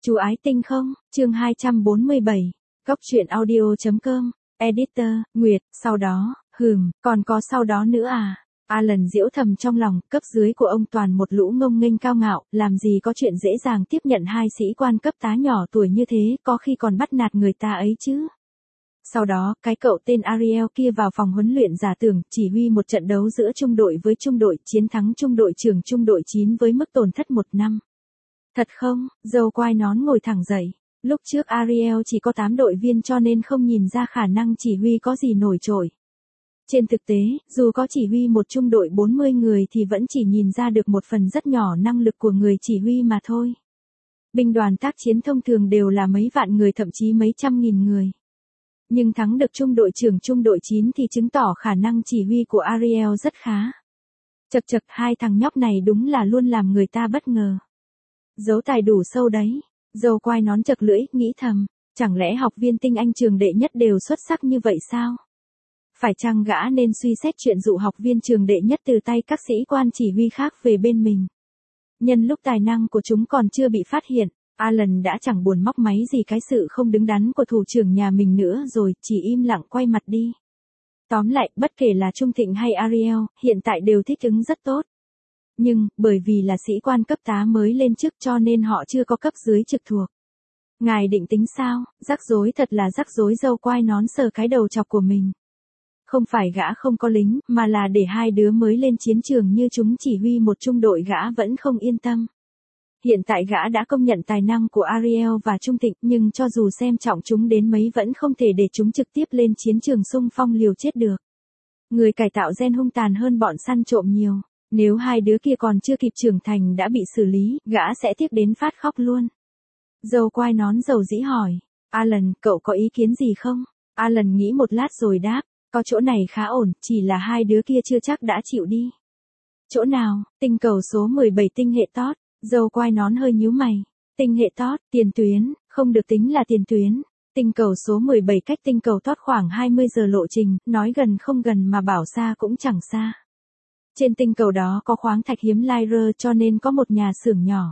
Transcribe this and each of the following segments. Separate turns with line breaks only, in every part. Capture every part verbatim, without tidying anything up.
Chú ái tinh không, chương hai trăm bốn mươi bảy, Cốc truyện audio.com, Editor, Nguyệt, sau đó, hừm, còn có sau đó nữa à? Alan giễu thầm trong lòng, cấp dưới của ông toàn một lũ ngông nghênh cao ngạo, làm gì có chuyện dễ dàng tiếp nhận hai sĩ quan cấp tá nhỏ tuổi như thế, có khi còn bắt nạt người ta ấy chứ. Sau đó, cái cậu tên Ariel kia vào phòng huấn luyện giả tưởng, chỉ huy một trận đấu giữa trung đội với trung đội, chiến thắng trung đội trưởng trung đội chín với mức tổn thất một năm. Thật không? Dâu quai nón ngồi thẳng dậy. Lúc trước Ariel chỉ có tám đội viên cho nên không nhìn ra khả năng chỉ huy có gì nổi trội. Trên thực tế, dù có chỉ huy một trung đội bốn mươi người thì vẫn chỉ nhìn ra được một phần rất nhỏ năng lực của người chỉ huy mà thôi. Binh đoàn tác chiến thông thường đều là mấy vạn người thậm chí mấy trăm nghìn người. Nhưng thắng được trung đội trưởng trung đội chín thì chứng tỏ khả năng chỉ huy của Ariel rất khá. Chật chật, hai thằng nhóc này đúng là luôn làm người ta bất ngờ. Dấu tài đủ sâu đấy. Dâu quai nón chật lưỡi, nghĩ thầm, chẳng lẽ học viên tinh anh trường đệ nhất đều xuất sắc như vậy sao? Phải chăng gã nên suy xét chuyện dụ học viên trường đệ nhất từ tay các sĩ quan chỉ huy khác về bên mình? Nhân lúc tài năng của chúng còn chưa bị phát hiện, Alan đã chẳng buồn móc máy gì cái sự không đứng đắn của thủ trưởng nhà mình nữa rồi, chỉ im lặng quay mặt đi. Tóm lại, bất kể là Trung Thịnh hay Ariel, hiện tại đều thích ứng rất tốt. Nhưng, bởi vì là sĩ quan cấp tá mới lên chức cho nên họ chưa có cấp dưới trực thuộc. Ngài định tính sao? Rắc rối thật là rắc rối. Dâu quai nón sờ cái đầu chọc của mình. Không phải gã không có lính, mà là để hai đứa mới lên chiến trường như chúng chỉ huy một trung đội gã vẫn không yên tâm. Hiện tại gã đã công nhận tài năng của Ariel và Trung Thịnh, nhưng cho dù xem trọng chúng đến mấy vẫn không thể để chúng trực tiếp lên chiến trường xung phong liều chết được. Người cải tạo gen hung tàn hơn bọn săn trộm nhiều. Nếu hai đứa kia còn chưa kịp trưởng thành đã bị xử lý, gã sẽ tiếc đến phát khóc luôn. Dâu quai nón dầu dĩ hỏi, Alan, cậu có ý kiến gì không? Alan nghĩ một lát rồi đáp, có chỗ này khá ổn, chỉ là hai đứa kia chưa chắc đã chịu đi. Chỗ nào? Tinh cầu số mười bảy tinh hệ Tót. Dâu quai nón hơi nhíu mày. Tinh hệ Tót, tiền tuyến, không được tính là tiền tuyến. Tinh cầu số mười bảy cách tinh cầu Tót khoảng hai mươi giờ lộ trình, nói gần không gần mà bảo xa cũng chẳng xa. Trên tinh cầu đó có khoáng thạch hiếm Lyra cho nên có một nhà xưởng nhỏ.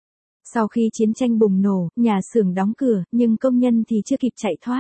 Sau khi chiến tranh bùng nổ, nhà xưởng đóng cửa, nhưng công nhân thì chưa kịp chạy thoát.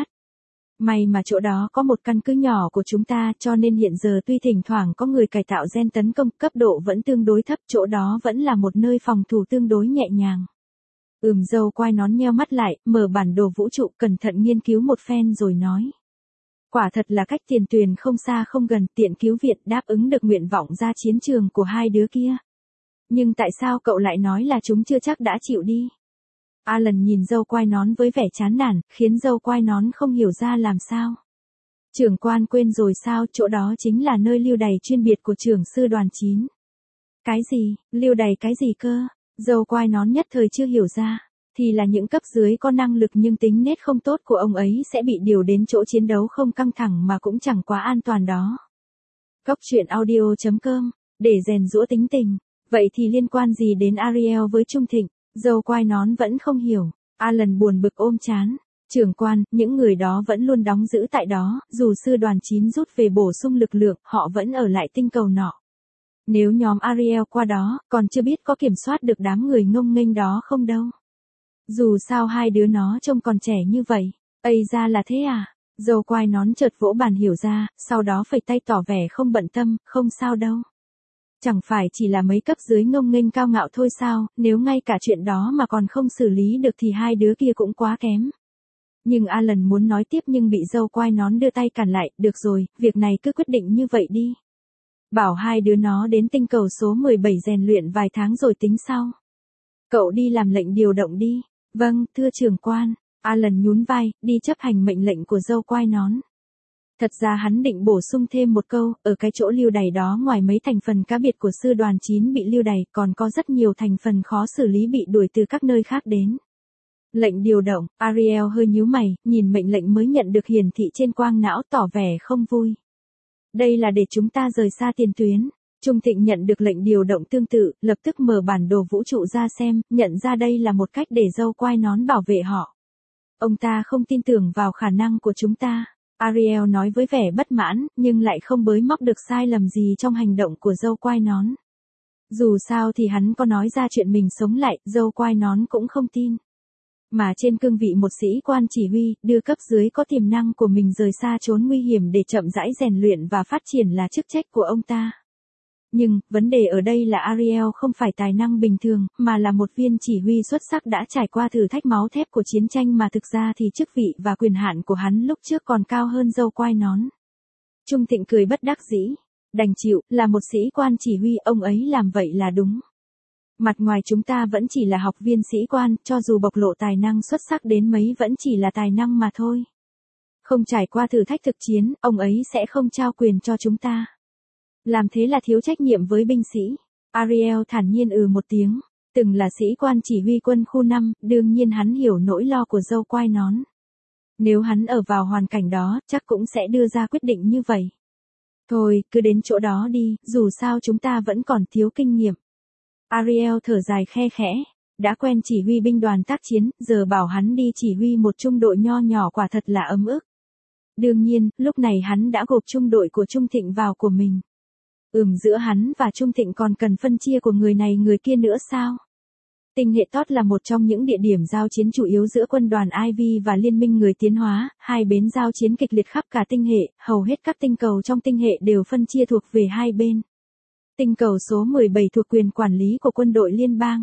May mà chỗ đó có một căn cứ nhỏ của chúng ta cho nên hiện giờ tuy thỉnh thoảng có người cải tạo gen tấn công, cấp độ vẫn tương đối thấp, chỗ đó vẫn là một nơi phòng thủ tương đối nhẹ nhàng. Ừm, dâu quai nón nheo mắt lại, mở bản đồ vũ trụ cẩn thận nghiên cứu một phen rồi nói. Quả thật là cách tiền tuyền không xa không gần, tiện cứu viện, đáp ứng được nguyện vọng ra chiến trường của hai đứa kia. Nhưng tại sao cậu lại nói là chúng chưa chắc đã chịu đi? Alan nhìn dâu quai nón với vẻ chán nản, khiến dâu quai nón không hiểu ra làm sao. Trưởng quan quên rồi sao, chỗ đó chính là nơi lưu đày chuyên biệt của trưởng sư đoàn chín. Cái gì, lưu đày cái gì cơ? Dâu quai nón nhất thời chưa hiểu ra. Thì là những cấp dưới có năng lực nhưng tính nết không tốt của ông ấy sẽ bị điều đến chỗ chiến đấu không căng thẳng mà cũng chẳng quá an toàn đó. Cốc truyện audio.com, để rèn giũa tính tình. Vậy thì liên quan gì đến Ariel với Trung Thịnh? Dâu quai nón vẫn không hiểu. Alan buồn bực ôm chán. Trưởng quan, những người đó vẫn luôn đóng giữ tại đó, dù sư đoàn chín rút về bổ sung lực lượng, họ vẫn ở lại tinh cầu nọ. Nếu nhóm Ariel qua đó, còn chưa biết có kiểm soát được đám người ngông nghênh đó không đâu. Dù sao hai đứa nó trông còn trẻ như vậy. Ây ra là thế à? Dâu quai nón chợt vỗ bàn hiểu ra, sau đó phẩy tay tỏ vẻ không bận tâm, không sao đâu. Chẳng phải chỉ là mấy cấp dưới ngông nghênh cao ngạo thôi sao, nếu ngay cả chuyện đó mà còn không xử lý được thì hai đứa kia cũng quá kém. Nhưng Alan muốn nói tiếp nhưng bị dâu quai nón đưa tay cản lại, được rồi, việc này cứ quyết định như vậy đi. Bảo hai đứa nó đến tinh cầu số mười bảy rèn luyện vài tháng rồi tính sau. Cậu đi làm lệnh điều động đi. Vâng, thưa trưởng quan. Alan nhún vai, đi chấp hành mệnh lệnh của dâu quai nón. Thật ra hắn định bổ sung thêm một câu, ở cái chỗ lưu đày đó ngoài mấy thành phần cá biệt của sư đoàn chín bị lưu đày, còn có rất nhiều thành phần khó xử lý bị đuổi từ các nơi khác đến. Lệnh điều động, Ariel hơi nhíu mày, nhìn mệnh lệnh mới nhận được hiển thị trên quang não tỏ vẻ không vui. Đây là để chúng ta rời xa tiền tuyến. Trung Thịnh nhận được lệnh điều động tương tự, lập tức mở bản đồ vũ trụ ra xem, nhận ra đây là một cách để dâu quai nón bảo vệ họ. Ông ta không tin tưởng vào khả năng của chúng ta. Ariel nói với vẻ bất mãn, nhưng lại không bới móc được sai lầm gì trong hành động của dâu quai nón. Dù sao thì hắn có nói ra chuyện mình sống lại, dâu quai nón cũng không tin. Mà trên cương vị một sĩ quan chỉ huy, đưa cấp dưới có tiềm năng của mình rời xa chốn nguy hiểm để chậm rãi rèn luyện và phát triển là chức trách của ông ta. Nhưng, vấn đề ở đây là Ariel không phải tài năng bình thường, mà là một viên chỉ huy xuất sắc đã trải qua thử thách máu thép của chiến tranh mà thực ra thì chức vị và quyền hạn của hắn lúc trước còn cao hơn dâu quai nón. Trung Thịnh cười bất đắc dĩ. Đành chịu, là một sĩ quan chỉ huy, ông ấy làm vậy là đúng. Mặt ngoài chúng ta vẫn chỉ là học viên sĩ quan, cho dù bộc lộ tài năng xuất sắc đến mấy vẫn chỉ là tài năng mà thôi. Không trải qua thử thách thực chiến, ông ấy sẽ không trao quyền cho chúng ta. Làm thế là thiếu trách nhiệm với binh sĩ. Ariel thản nhiên ừ một tiếng. Từng là sĩ quan chỉ huy quân khu năm, đương nhiên hắn hiểu nỗi lo của dâu quai nón. Nếu hắn ở vào hoàn cảnh đó, chắc cũng sẽ đưa ra quyết định như vậy. Thôi, cứ đến chỗ đó đi, dù sao chúng ta vẫn còn thiếu kinh nghiệm. Ariel thở dài khe khẽ. Đã quen chỉ huy binh đoàn tác chiến, giờ bảo hắn đi chỉ huy một trung đội nho nhỏ quả thật là ấm ức. Đương nhiên, lúc này hắn đã gộp trung đội của Trung Thịnh vào của mình. Ừm, giữa hắn và Trung Thịnh còn cần phân chia của người này người kia nữa sao? Tinh hệ Tot là một trong những địa điểm giao chiến chủ yếu giữa quân đoàn Ivy và Liên minh người tiến hóa, hai bên giao chiến kịch liệt khắp cả tinh hệ, hầu hết các tinh cầu trong tinh hệ đều phân chia thuộc về hai bên. Tinh cầu số mười bảy thuộc quyền quản lý của quân đội liên bang.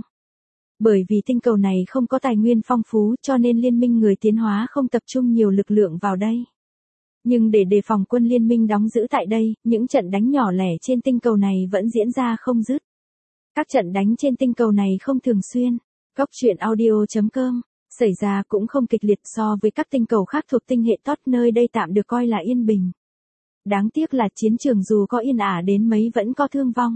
Bởi vì tinh cầu này không có tài nguyên phong phú cho nên Liên minh người tiến hóa không tập trung nhiều lực lượng vào đây. Nhưng để đề phòng quân liên minh đóng giữ tại đây, những trận đánh nhỏ lẻ trên tinh cầu này vẫn diễn ra không dứt. Các trận đánh trên tinh cầu này không thường xuyên. Góc truyện audio chấm com xảy ra cũng không kịch liệt so với các tinh cầu khác thuộc tinh hệ Tot, nơi đây tạm được coi là yên bình. Đáng tiếc là chiến trường dù có yên ả đến mấy vẫn có thương vong.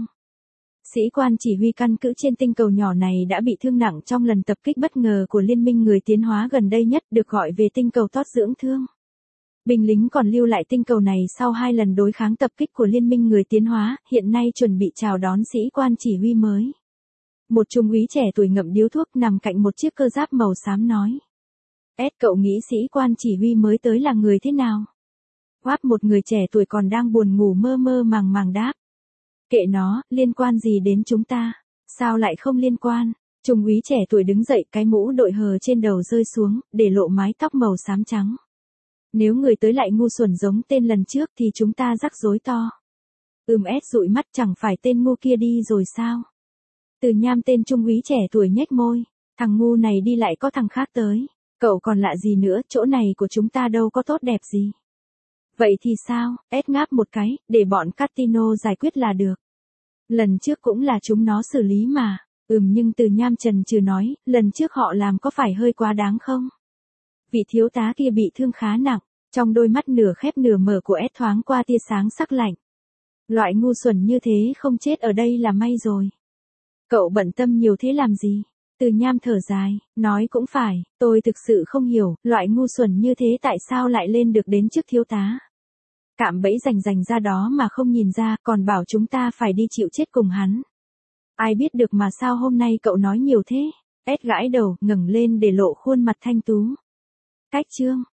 Sĩ quan chỉ huy căn cứ trên tinh cầu nhỏ này đã bị thương nặng trong lần tập kích bất ngờ của Liên minh người tiến hóa gần đây nhất, được gọi về tinh cầu Tot dưỡng thương. Binh lính còn lưu lại tinh cầu này sau hai lần đối kháng tập kích của Liên minh người tiến hóa, hiện nay chuẩn bị chào đón sĩ quan chỉ huy mới. Một trung úy trẻ tuổi ngậm điếu thuốc nằm cạnh một chiếc cơ giáp màu xám nói. Ed, cậu nghĩ sĩ quan chỉ huy mới tới là người thế nào? Quáp, một người trẻ tuổi còn đang buồn ngủ mơ mơ màng màng đáp. Kệ nó, liên quan gì đến chúng ta? Sao lại không liên quan? Trung úy trẻ tuổi đứng dậy, cái mũ đội hờ trên đầu rơi xuống, để lộ mái tóc màu xám trắng. Nếu người tới lại ngu xuẩn giống tên lần trước thì chúng ta rắc rối to. Ừm, Ed dụi mắt, chẳng phải tên ngu kia đi rồi sao? Từ Nham, tên trung úy trẻ tuổi nhếch môi. Thằng ngu này đi lại có thằng khác tới. Cậu còn lạ gì nữa, chỗ này của chúng ta đâu có tốt đẹp gì. Vậy thì sao? Ed ngáp một cái, để bọn Catino giải quyết là được. Lần trước cũng là chúng nó xử lý mà. Ừm, nhưng Từ Nham chần chừ nói, lần trước họ làm có phải hơi quá đáng không? Vị thiếu tá kia bị thương khá nặng, trong đôi mắt nửa khép nửa mở của Ed thoáng qua tia sáng sắc lạnh. Loại ngu xuẩn như thế không chết ở đây là may rồi. Cậu bận tâm nhiều thế làm gì? Từ Nham thở dài, nói cũng phải, tôi thực sự không hiểu, loại ngu xuẩn như thế tại sao lại lên được đến trước thiếu tá. Cạm bẫy rành rành ra đó mà không nhìn ra, còn bảo chúng ta phải đi chịu chết cùng hắn. Ai biết được mà sao hôm nay cậu nói nhiều thế? Ed gãi đầu, ngẩng lên để lộ khuôn mặt thanh tú. Cách chương